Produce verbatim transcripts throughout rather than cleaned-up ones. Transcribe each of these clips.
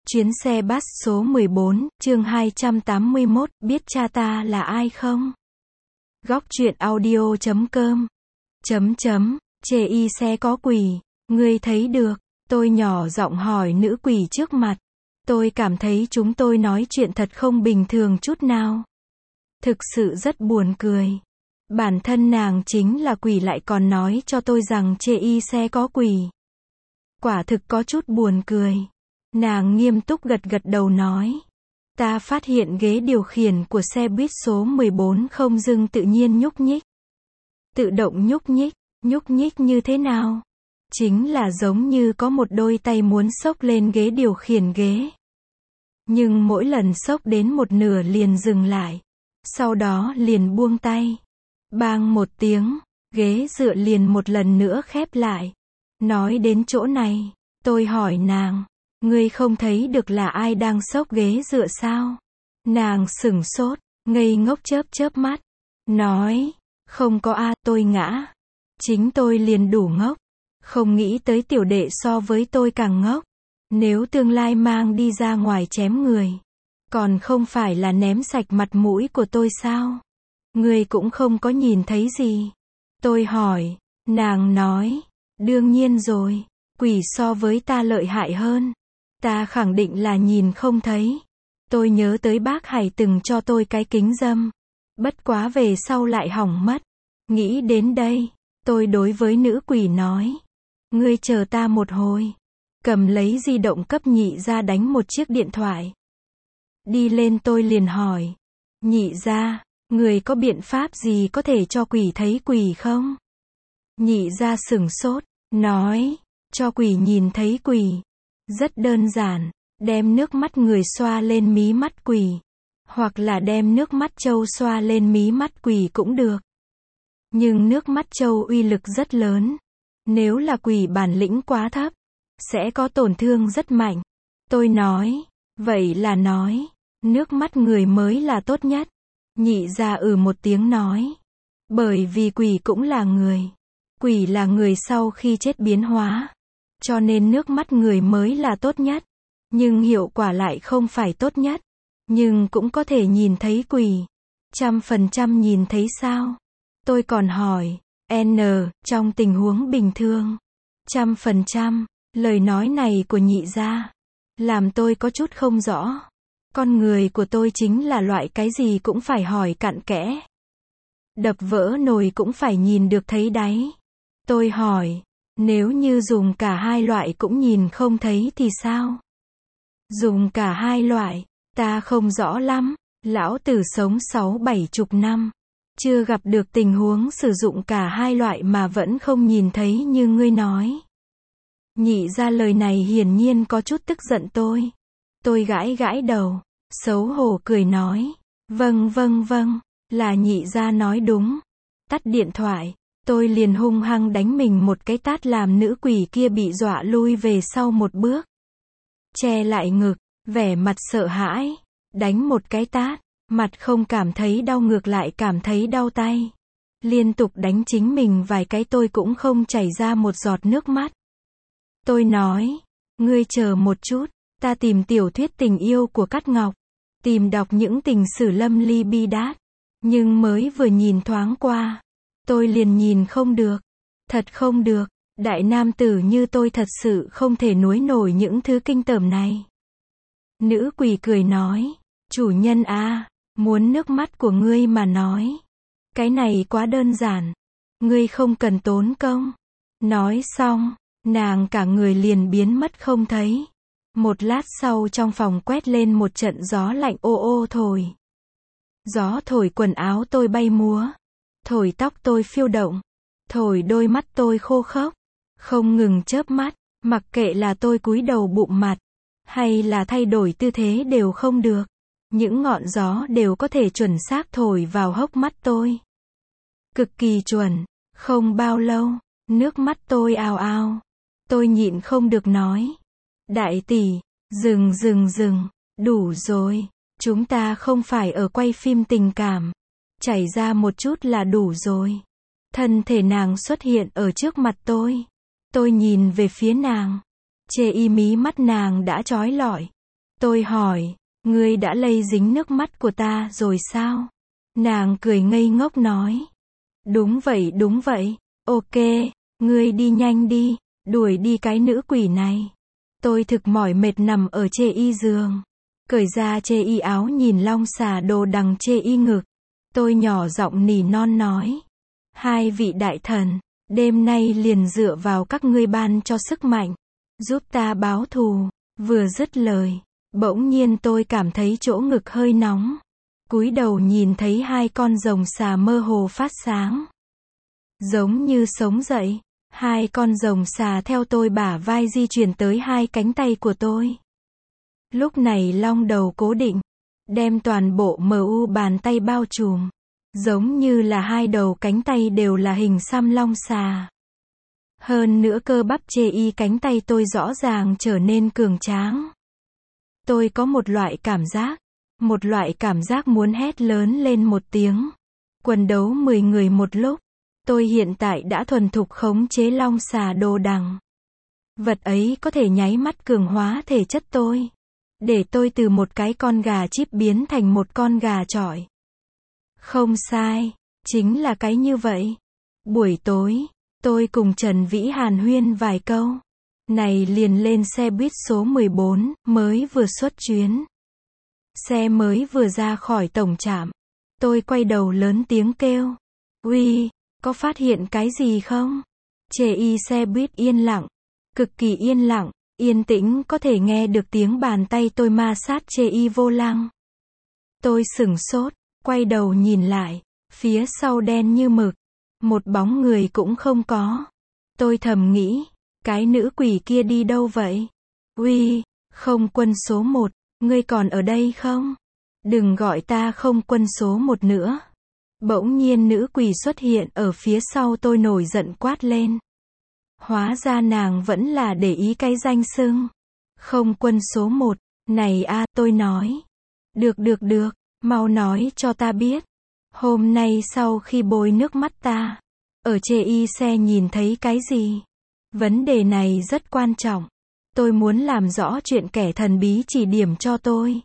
Chuyến xe bus số mười bốn, chương hai trăm tám mươi mốt, biết cha ta là ai không? Góc truyện audio chấm com. Chấm chấm, chê y xe có quỷ, ngươi thấy được, tôi nhỏ giọng hỏi nữ quỷ trước mặt. Tôi cảm thấy chúng tôi nói chuyện thật không bình thường chút nào. Thực sự rất buồn cười. Bản thân nàng chính là quỷ lại còn nói cho tôi rằng chê y xe có quỷ. Quả thực có chút buồn cười. Nàng nghiêm túc gật gật đầu nói. Ta phát hiện ghế điều khiển của xe buýt số mười bốn không dưng tự nhiên nhúc nhích. Tự động nhúc nhích, nhúc nhích như thế nào? Chính là giống như có một đôi tay muốn xốc lên ghế điều khiển ghế. Nhưng mỗi lần xốc đến một nửa liền dừng lại. Sau đó liền buông tay. Bang một tiếng, ghế dựa liền một lần nữa khép lại. Nói đến chỗ này, tôi hỏi nàng, ngươi không thấy được là ai đang xốc ghế dựa sao? Nàng sửng sốt, ngây ngốc chớp chớp mắt. Nói, không có a, tôi ngã. Chính tôi liền đủ ngốc. Không nghĩ tới tiểu đệ so với tôi càng ngốc. Nếu tương lai mang đi ra ngoài chém người, còn không phải là ném sạch mặt mũi của tôi sao? Ngươi cũng không có nhìn thấy gì. Tôi hỏi, nàng nói, đương nhiên rồi, quỷ so với ta lợi hại hơn. Ta khẳng định là nhìn không thấy. Tôi nhớ tới bác Hải từng cho tôi cái kính râm. Bất quá về sau lại hỏng mất. Nghĩ đến đây, tôi đối với nữ quỷ nói. Ngươi chờ ta một hồi. Cầm lấy di động cấp nhị ra đánh một chiếc điện thoại. Đi lên tôi liền hỏi. Nhị ra, người có biện pháp gì có thể cho quỷ thấy quỷ không? Nhị ra sửng sốt, nói, cho quỷ nhìn thấy quỷ. Rất đơn giản, đem nước mắt người xoa lên mí mắt quỷ. Hoặc là đem nước mắt trâu xoa lên mí mắt quỷ cũng được. Nhưng nước mắt trâu uy lực rất lớn. Nếu là quỷ bản lĩnh quá thấp, sẽ có tổn thương rất mạnh. Tôi nói, vậy là nói, nước mắt người mới là tốt nhất. Nhị ra ừ một tiếng nói. Bởi vì quỷ cũng là người. Quỷ là người sau khi chết biến hóa. Cho nên nước mắt người mới là tốt nhất. Nhưng hiệu quả lại không phải tốt nhất. Nhưng cũng có thể nhìn thấy quỷ. Trăm phần trăm nhìn thấy sao? Tôi còn hỏi, N, trong tình huống bình thường. Trăm phần trăm, lời nói này của nhị gia làm tôi có chút không rõ. Con người của tôi chính là loại cái gì cũng phải hỏi cặn kẽ. Đập vỡ nồi cũng phải nhìn được thấy đáy. Tôi hỏi, nếu như dùng cả hai loại cũng nhìn không thấy thì sao? Dùng cả hai loại, ta không rõ lắm. Lão tử sống sáu bảy chục năm. Chưa gặp được tình huống sử dụng cả hai loại mà vẫn không nhìn thấy như ngươi nói. Nhị ra lời này hiển nhiên có chút tức giận tôi. Tôi gãi gãi đầu, xấu hổ cười nói. Vâng vâng vâng, là nhị ra nói đúng. Tắt điện thoại, tôi liền hung hăng đánh mình một cái tát làm nữ quỷ kia bị dọa lui về sau một bước. Che lại ngực, vẻ mặt sợ hãi. Đánh một cái tát, mặt không cảm thấy đau ngược lại cảm thấy đau tay. Liên tục đánh chính mình vài cái tôi cũng không chảy ra một giọt nước mắt. Tôi nói, ngươi chờ một chút, ta tìm tiểu thuyết tình yêu của Cát Ngọc. Tìm đọc những tình sử lâm ly bi đát. Nhưng mới vừa nhìn thoáng qua, tôi liền nhìn không được. Thật không được, đại nam tử như tôi thật sự không thể nuối nổi những thứ kinh tởm này. Nữ quỷ cười nói, chủ nhân à, muốn nước mắt của ngươi mà nói. Cái này quá đơn giản. Ngươi không cần tốn công. Nói xong, nàng cả người liền biến mất không thấy. Một lát sau trong phòng quét lên một trận gió lạnh ô ô thổi. Gió thổi quần áo tôi bay múa. Thổi tóc tôi phiêu động. Thổi đôi mắt tôi khô khốc. Không ngừng chớp mắt. Mặc kệ là tôi cúi đầu bụng mặt. Hay là thay đổi tư thế đều không được. Những ngọn gió đều có thể chuẩn xác thổi vào hốc mắt tôi. Cực kỳ chuẩn. Không bao lâu, nước mắt tôi ào ào. Tôi nhịn không được nói. Đại tỷ, dừng dừng dừng, đủ rồi. Chúng ta không phải ở quay phim tình cảm. Chảy ra một chút là đủ rồi. Thân thể nàng xuất hiện ở trước mặt tôi. Tôi nhìn về phía nàng. Chê y mí mắt nàng đã chói lọi. Tôi hỏi, ngươi đã lây dính nước mắt của ta rồi sao? Nàng cười ngây ngốc nói. Đúng vậy đúng vậy, ok, ngươi đi nhanh đi, đuổi đi cái nữ quỷ này. Tôi thực mỏi mệt nằm ở chê y giường. Cởi ra chê y áo nhìn long xà đồ đằng chê y ngực. Tôi nhỏ giọng nỉ non nói. Hai vị đại thần, đêm nay liền dựa vào các ngươi ban cho sức mạnh, giúp ta báo thù. Vừa dứt lời, bỗng nhiên tôi cảm thấy chỗ ngực hơi nóng. Cúi đầu nhìn thấy hai con rồng xà mơ hồ phát sáng. Giống như sống dậy, hai con rồng xà theo tôi bả vai di chuyển tới hai cánh tay của tôi. Lúc này long đầu cố định, đem toàn bộ em u bàn tay bao trùm. Giống như là hai đầu cánh tay đều là hình xăm long xà. Hơn nữa cơ bắp chê y cánh tay tôi rõ ràng trở nên cường tráng. Tôi có một loại cảm giác, một loại cảm giác muốn hét lớn lên một tiếng. Quần đấu mười người một lúc. Tôi hiện tại đã thuần thục khống chế long xà đồ đằng. Vật ấy có thể nháy mắt cường hóa thể chất tôi. Để tôi từ một cái con gà chíp biến thành một con gà chọi. Không sai, chính là cái như vậy. Buổi tối, tôi cùng Trần Vĩ hàn huyên vài câu. Này liền lên xe buýt số mười bốn, mới vừa xuất chuyến. Xe mới vừa ra khỏi tổng trạm. Tôi quay đầu lớn tiếng kêu. Uy, có phát hiện cái gì không? Chê y xe buýt yên lặng. Cực kỳ yên lặng, yên tĩnh có thể nghe được tiếng bàn tay tôi ma sát chê y vô lăng. Tôi sửng sốt, quay đầu nhìn lại. Phía sau đen như mực. Một bóng người cũng không có. Tôi thầm nghĩ. Cái nữ quỷ kia đi đâu vậy? Uy, không quân số một, ngươi còn ở đây không? Đừng gọi ta không quân số một nữa. Bỗng nhiên nữ quỷ xuất hiện ở phía sau tôi nổi giận quát lên. Hóa ra nàng vẫn là để ý cái danh xưng. Không quân số một, này a, tôi nói. Được được được, mau nói cho ta biết. Hôm nay sau khi bôi nước mắt ta, ở chê y xe nhìn thấy cái gì? Vấn đề này rất quan trọng. Tôi muốn làm rõ chuyện kẻ thần bí chỉ điểm cho tôi.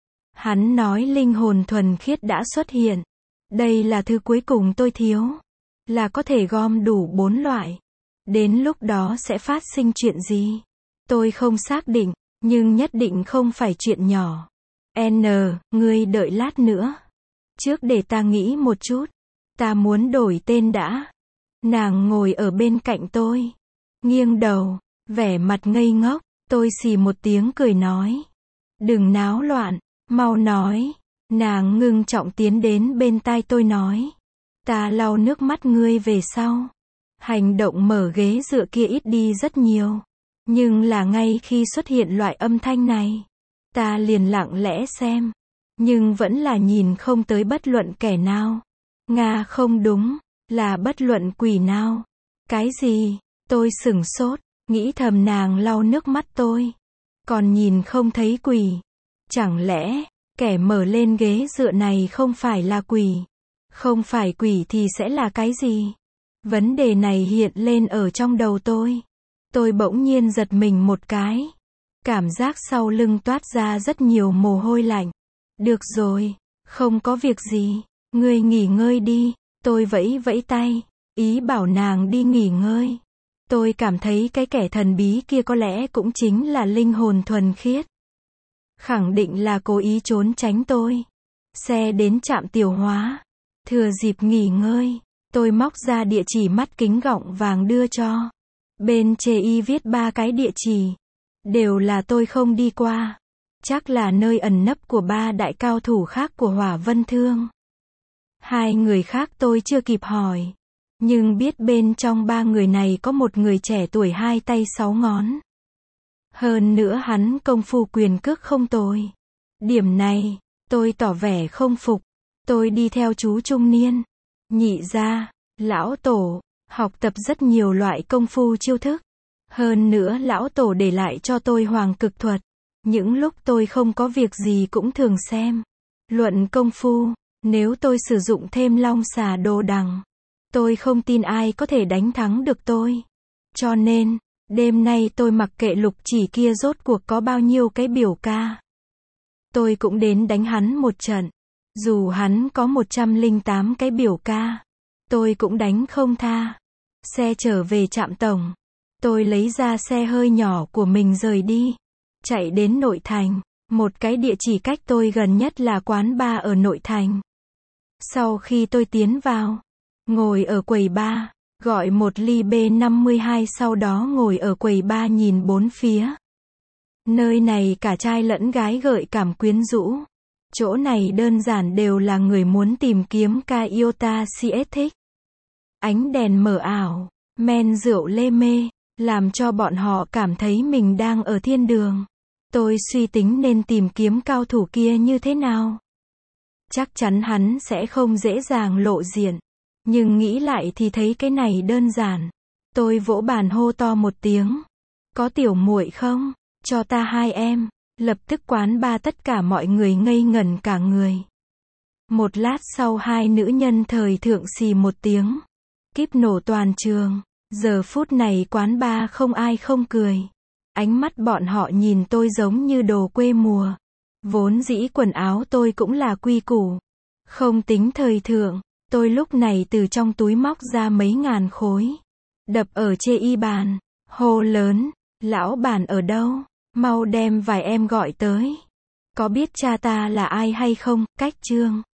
Hắn nói linh hồn thuần khiết đã xuất hiện. Đây là thứ cuối cùng tôi thiếu. Là có thể gom đủ bốn loại. Đến lúc đó sẽ phát sinh chuyện gì? Tôi không xác định, nhưng nhất định không phải chuyện nhỏ. N, ngươi đợi lát nữa. Trước để ta nghĩ một chút. Ta muốn đổi tên đã. Nàng ngồi ở bên cạnh tôi. Nghiêng đầu, vẻ mặt ngây ngốc. Tôi xì một tiếng cười nói. Đừng náo loạn, mau nói. Nàng ngưng trọng tiến đến bên tai tôi nói. Ta lau nước mắt ngươi về sau. Hành động mở ghế dựa kia ít đi rất nhiều. Nhưng là ngay khi xuất hiện loại âm thanh này, ta liền lặng lẽ xem. Nhưng vẫn là nhìn không tới bất luận kẻ nào. Nga không đúng, là bất luận quỷ nào. Cái gì? Tôi sửng sốt, nghĩ thầm nàng lau nước mắt tôi. Còn nhìn không thấy quỷ. Chẳng lẽ, kẻ mở lên ghế dựa này không phải là quỷ? Không phải quỷ thì sẽ là cái gì? Vấn đề này hiện lên ở trong đầu tôi. Tôi bỗng nhiên giật mình một cái. Cảm giác sau lưng toát ra rất nhiều mồ hôi lạnh. Được rồi, không có việc gì. Ngươi nghỉ ngơi đi. Tôi vẫy vẫy tay, ý bảo nàng đi nghỉ ngơi. Tôi cảm thấy cái kẻ thần bí kia có lẽ cũng chính là linh hồn thuần khiết. Khẳng định là cố ý trốn tránh tôi. Xe đến trạm Tiểu Hóa. Thừa dịp nghỉ ngơi, tôi móc ra địa chỉ mắt kính gọng vàng đưa cho. Bên chê y viết ba cái địa chỉ. Đều là tôi không đi qua. Chắc là nơi ẩn nấp của ba đại cao thủ khác của Hỏa Vân Thương. Hai người khác tôi chưa kịp hỏi. Nhưng biết bên trong ba người này có một người trẻ tuổi hai tay sáu ngón. Hơn nữa hắn công phu quyền cước không tồi. Điểm này, tôi tỏ vẻ không phục. Tôi đi theo chú trung niên. Nhị gia, lão tổ, học tập rất nhiều loại công phu chiêu thức. Hơn nữa lão tổ để lại cho tôi hoàng cực thuật. Những lúc tôi không có việc gì cũng thường xem. Luận công phu, nếu tôi sử dụng thêm long xà đồ đằng, tôi không tin ai có thể đánh thắng được tôi. Cho nên, đêm nay tôi mặc kệ lục chỉ kia rốt cuộc có bao nhiêu cái biểu ca. tôi cũng đến đánh hắn một trận. Dù hắn có một trăm lẻ tám cái biểu ca, tôi cũng đánh không tha. Xe trở về trạm tổng, tôi lấy ra xe hơi nhỏ của mình rời đi, chạy đến nội thành. Một cái địa chỉ cách tôi gần nhất là quán bar ở nội thành. Sau khi tôi tiến vào, ngồi ở quầy bar, gọi một ly B năm mươi hai, sau đó ngồi ở quầy bar nhìn bốn phía. Nơi này cả trai lẫn gái gợi cảm quyến rũ. Chỗ này đơn giản đều là người muốn tìm kiếm ca iota si ét thích. Ánh đèn mờ ảo, men rượu lê mê, làm cho bọn họ cảm thấy mình đang ở thiên đường. Tôi suy tính nên tìm kiếm cao thủ kia như thế nào. Chắc chắn hắn sẽ không dễ dàng lộ diện. Nhưng nghĩ lại thì thấy cái này đơn giản. Tôi vỗ bàn hô to một tiếng. Có tiểu muội không? Cho ta hai em. Lập tức quán ba tất cả mọi người ngây ngẩn cả người. Một lát sau hai nữ nhân thời thượng xì một tiếng. Kíp nổ toàn trường. Giờ phút này quán ba không ai không cười. Ánh mắt bọn họ nhìn tôi giống như đồ quê mùa. Vốn dĩ quần áo tôi cũng là quy củ. Không tính thời thượng. Tôi lúc này từ trong túi móc ra mấy ngàn khối. Đập ở chê y bàn. Hô lớn. Lão bản ở đâu? Mau đem vài em gọi tới. Có biết cha ta là ai hay không? Cách chương.